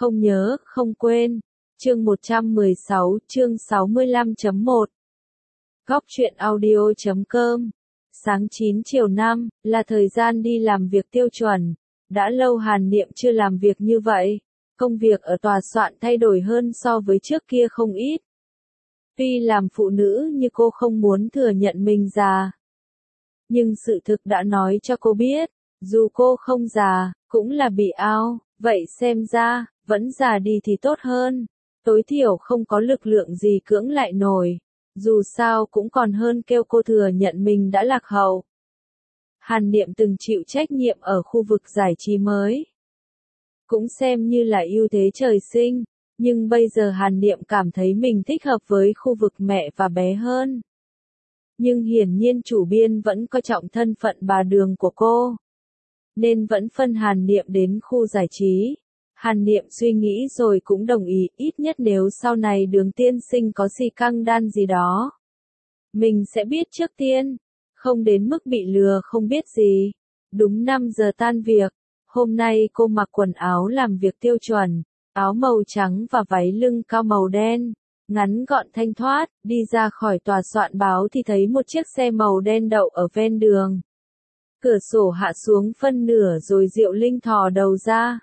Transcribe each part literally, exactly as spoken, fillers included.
Không nhớ, không quên. Chương một trăm mười sáu, chương sáu mươi lăm chấm một. Góc truyện audio chấm com. Sáng chín chiều năm, là thời gian đi làm việc tiêu chuẩn. Đã lâu Hàn Niệm chưa làm việc như vậy. Công việc ở tòa soạn thay đổi hơn so với trước kia không ít. Tuy làm phụ nữ như cô không muốn thừa nhận mình già. Nhưng sự thực đã nói cho cô biết, dù cô không già, cũng là bị ao, vậy xem ra, vẫn già đi thì tốt hơn. Tối thiểu không có lực lượng gì cưỡng lại nổi. Dù sao cũng còn hơn kêu cô thừa nhận mình đã lạc hậu. Hàn Niệm từng chịu trách nhiệm ở khu vực giải trí mới. Cũng xem như là ưu thế trời sinh, nhưng bây giờ Hàn Niệm cảm thấy mình thích hợp với khu vực mẹ và bé hơn. Nhưng hiển nhiên chủ biên vẫn coi trọng thân phận bà Đường của cô, nên vẫn phân Hàn Niệm đến khu giải trí. Hàn Niệm suy nghĩ rồi cũng đồng ý, ít nhất nếu sau này Đường tiên sinh có xì căng đan gì đó, mình sẽ biết trước tiên, không đến mức bị lừa không biết gì. Đúng năm giờ tan việc, hôm nay cô mặc quần áo làm việc tiêu chuẩn, áo màu trắng và váy lưng cao màu đen, ngắn gọn thanh thoát, đi ra khỏi tòa soạn báo thì thấy một chiếc xe màu đen đậu ở ven đường. Cửa sổ hạ xuống phân nửa rồi Diệu Linh thò đầu ra.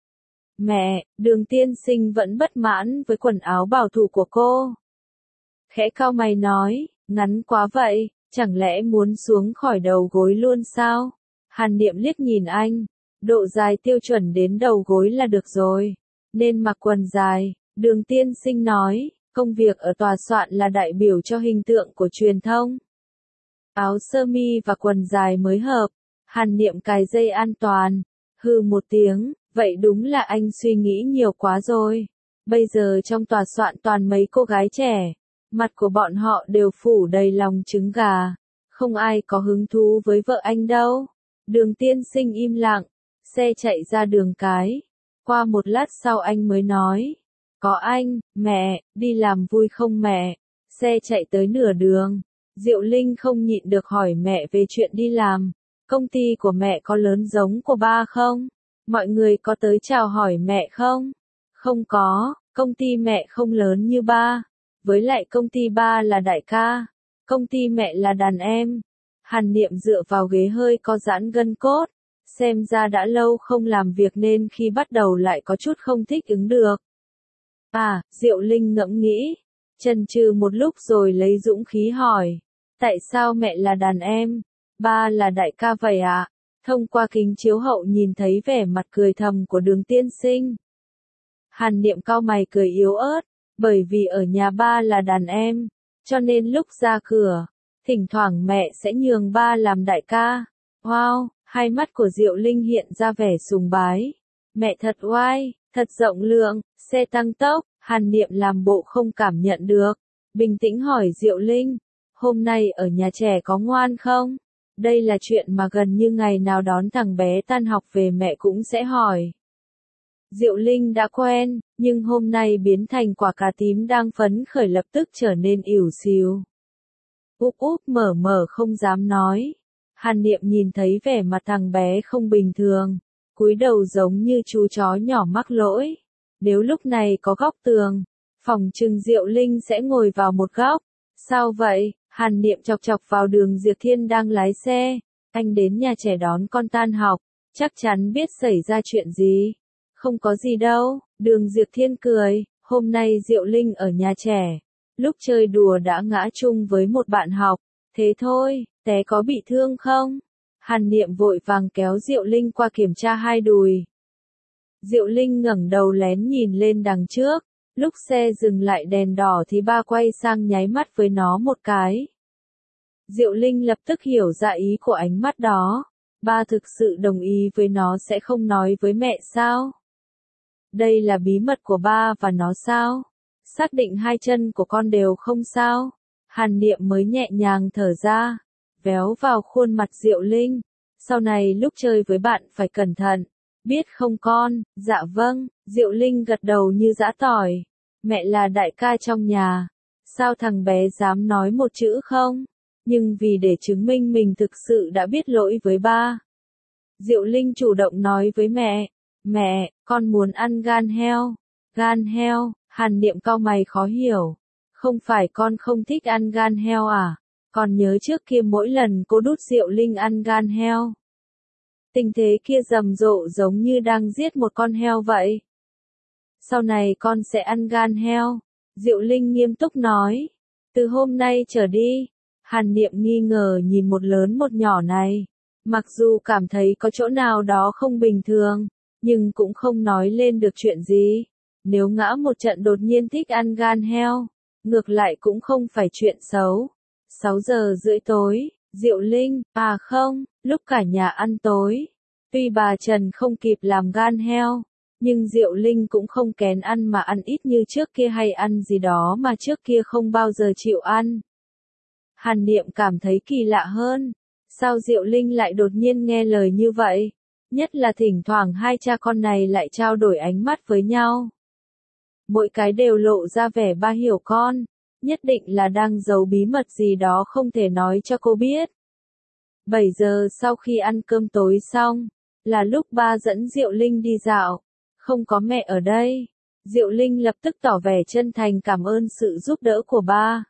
Mẹ, Đường tiên sinh vẫn bất mãn với quần áo bảo thủ của cô. Khẽ cau mày nói, ngắn quá vậy, chẳng lẽ muốn xuống khỏi đầu gối luôn sao? Hàn Niệm liếc nhìn anh, độ dài tiêu chuẩn đến đầu gối là được rồi, nên mặc quần dài. Đường tiên sinh nói, công việc ở tòa soạn là đại biểu cho hình tượng của truyền thông. Áo sơ mi và quần dài mới hợp. Hàn Niệm cài dây an toàn, hừ một tiếng, vậy đúng là anh suy nghĩ nhiều quá rồi. Bây giờ trong tòa soạn toàn mấy cô gái trẻ, mặt của bọn họ đều phủ đầy lòng trứng gà, không ai có hứng thú với vợ anh đâu. Đường tiên sinh im lặng, xe chạy ra đường cái. Qua một lát sau anh mới nói, có anh, mẹ, đi làm vui không mẹ? Xe chạy tới nửa đường, Diệu Linh không nhịn được hỏi mẹ về chuyện đi làm. Công ty của mẹ có lớn giống của ba không? Mọi người có tới chào hỏi mẹ không? Không có, công ty mẹ không lớn như ba. Với lại công ty ba là đại ca, công ty mẹ là đàn em. Hàn Niệm dựa vào ghế hơi co giãn gân cốt, xem ra đã lâu không làm việc nên khi bắt đầu lại có chút không thích ứng được. À, Diệu Linh ngẫm nghĩ, chần chừ một lúc rồi lấy dũng khí hỏi, tại sao mẹ là đàn em, ba là đại ca vậy ạ? À? Thông qua kính chiếu hậu nhìn thấy vẻ mặt cười thầm của Đường tiên sinh. Hàn Niệm cau mày cười yếu ớt, bởi vì ở nhà ba là đàn em, cho nên lúc ra cửa, thỉnh thoảng mẹ sẽ nhường ba làm đại ca. Wow, hai mắt của Diệu Linh hiện ra vẻ sùng bái. Mẹ thật oai, thật rộng lượng. Xe tăng tốc, Hàn Niệm làm bộ không cảm nhận được, bình tĩnh hỏi Diệu Linh, hôm nay ở nhà trẻ có ngoan không? Đây là chuyện mà gần như ngày nào đón thằng bé tan học về mẹ cũng sẽ hỏi. Diệu Linh đã quen, nhưng hôm nay biến thành quả cà tím đang phấn khởi lập tức trở nên ỉu xìu. Úp úp mở mở không dám nói. Hàn Niệm nhìn thấy vẻ mặt thằng bé không bình thường, cúi đầu giống như chú chó nhỏ mắc lỗi. Nếu lúc này có góc tường, phòng trừng Diệu Linh sẽ ngồi vào một góc. Sao vậy? Hàn Niệm chọc chọc vào Đường Diệp Thiên đang lái xe. Anh đến nhà trẻ đón con tan học, chắc chắn biết xảy ra chuyện gì. Không có gì đâu, Đường Diệp Thiên cười, hôm nay Diệu Linh ở nhà trẻ. Lúc chơi đùa đã ngã chung với một bạn học, thế thôi, té có bị thương không? Hàn Niệm vội vàng kéo Diệu Linh qua kiểm tra hai đùi. Diệu Linh ngẩng đầu lén nhìn lên đằng trước, lúc xe dừng lại đèn đỏ thì ba quay sang nháy mắt với nó một cái. Diệu Linh lập tức hiểu ra ý của ánh mắt đó, ba thực sự đồng ý với nó sẽ không nói với mẹ sao? Đây là bí mật của ba và nó sao? Xác định hai chân của con đều không sao? Hàn Niệm mới nhẹ nhàng thở ra, véo vào khuôn mặt Diệu Linh. Sau này lúc chơi với bạn phải cẩn thận, biết không con? Dạ vâng, Diệu Linh gật đầu như giã tỏi. Mẹ là đại ca trong nhà, sao thằng bé dám nói một chữ không? Nhưng vì để chứng minh mình thực sự đã biết lỗi với ba, Diệu Linh chủ động nói với mẹ, Mẹ, con muốn ăn gan heo. Gan heo, Hàn Niệm cau mày khó hiểu. Không phải con không thích ăn gan heo à? Con nhớ trước kia mỗi lần cô đút Diệu Linh ăn gan heo. Tình thế kia rầm rộ giống như đang giết một con heo vậy. Sau này con sẽ ăn gan heo. Diệu Linh nghiêm túc nói. Từ hôm nay trở đi. Hàn Niệm nghi ngờ nhìn một lớn một nhỏ này. Mặc dù cảm thấy có chỗ nào đó không bình thường, nhưng cũng không nói lên được chuyện gì. Nếu ngã một trận đột nhiên thích ăn gan heo, ngược lại cũng không phải chuyện xấu. sáu giờ rưỡi tối, Diệu Linh, à không, lúc cả nhà ăn tối. Tuy bà Trần không kịp làm gan heo, nhưng Diệu Linh cũng không kén ăn mà ăn ít như trước kia hay ăn gì đó mà trước kia không bao giờ chịu ăn. Hàn Niệm cảm thấy kỳ lạ hơn. Sao Diệu Linh lại đột nhiên nghe lời như vậy? Nhất là thỉnh thoảng hai cha con này lại trao đổi ánh mắt với nhau. Mỗi cái đều lộ ra vẻ ba hiểu con, nhất định là đang giấu bí mật gì đó không thể nói cho cô biết. bảy giờ sau khi ăn cơm tối xong, là lúc ba dẫn Diệu Linh đi dạo. Không có mẹ ở đây, Diệu Linh lập tức tỏ vẻ chân thành cảm ơn sự giúp đỡ của ba.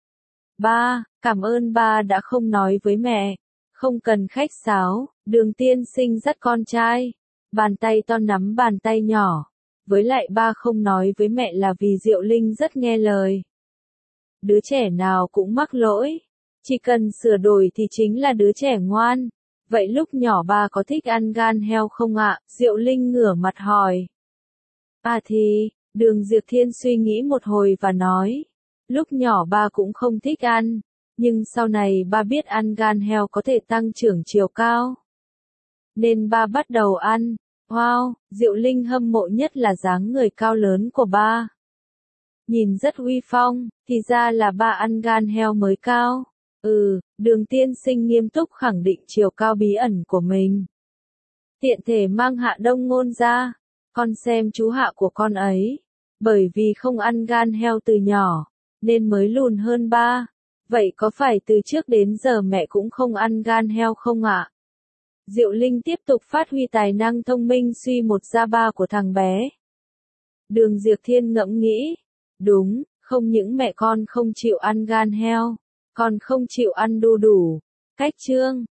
Ba, cảm ơn ba đã không nói với mẹ. Không cần khách sáo, Đường tiên sinh dắt con trai. Bàn tay to nắm bàn tay nhỏ. Với lại ba không nói với mẹ là vì Diệu Linh rất nghe lời. Đứa trẻ nào cũng mắc lỗi. Chỉ cần sửa đổi thì chính là đứa trẻ ngoan. Vậy lúc nhỏ ba có thích ăn gan heo không ạ? Diệu Linh ngửa mặt hỏi. À thì, Đường Diệp Thiên suy nghĩ một hồi và nói. Lúc nhỏ ba cũng không thích ăn. Nhưng sau này ba biết ăn gan heo có thể tăng trưởng chiều cao. Nên ba bắt đầu ăn. Wow, Diệu Linh hâm mộ nhất là dáng người cao lớn của ba. Nhìn rất uy phong, thì ra là ba ăn gan heo mới cao. Ừ, Đường tiên sinh nghiêm túc khẳng định chiều cao bí ẩn của mình. Tiện thể mang Hạ Đông Ngôn ra. Con xem chú Hạ của con ấy. Bởi vì không ăn gan heo từ nhỏ, nên mới lùn hơn ba. Vậy có phải từ trước đến giờ mẹ cũng không ăn gan heo không ạ? Diệu Linh tiếp tục phát huy tài năng thông minh suy một ra ba của thằng bé. Đường Diệp Thiên ngẫm nghĩ. Đúng, không những mẹ con không chịu ăn gan heo, còn không chịu ăn đu đủ. Cách chương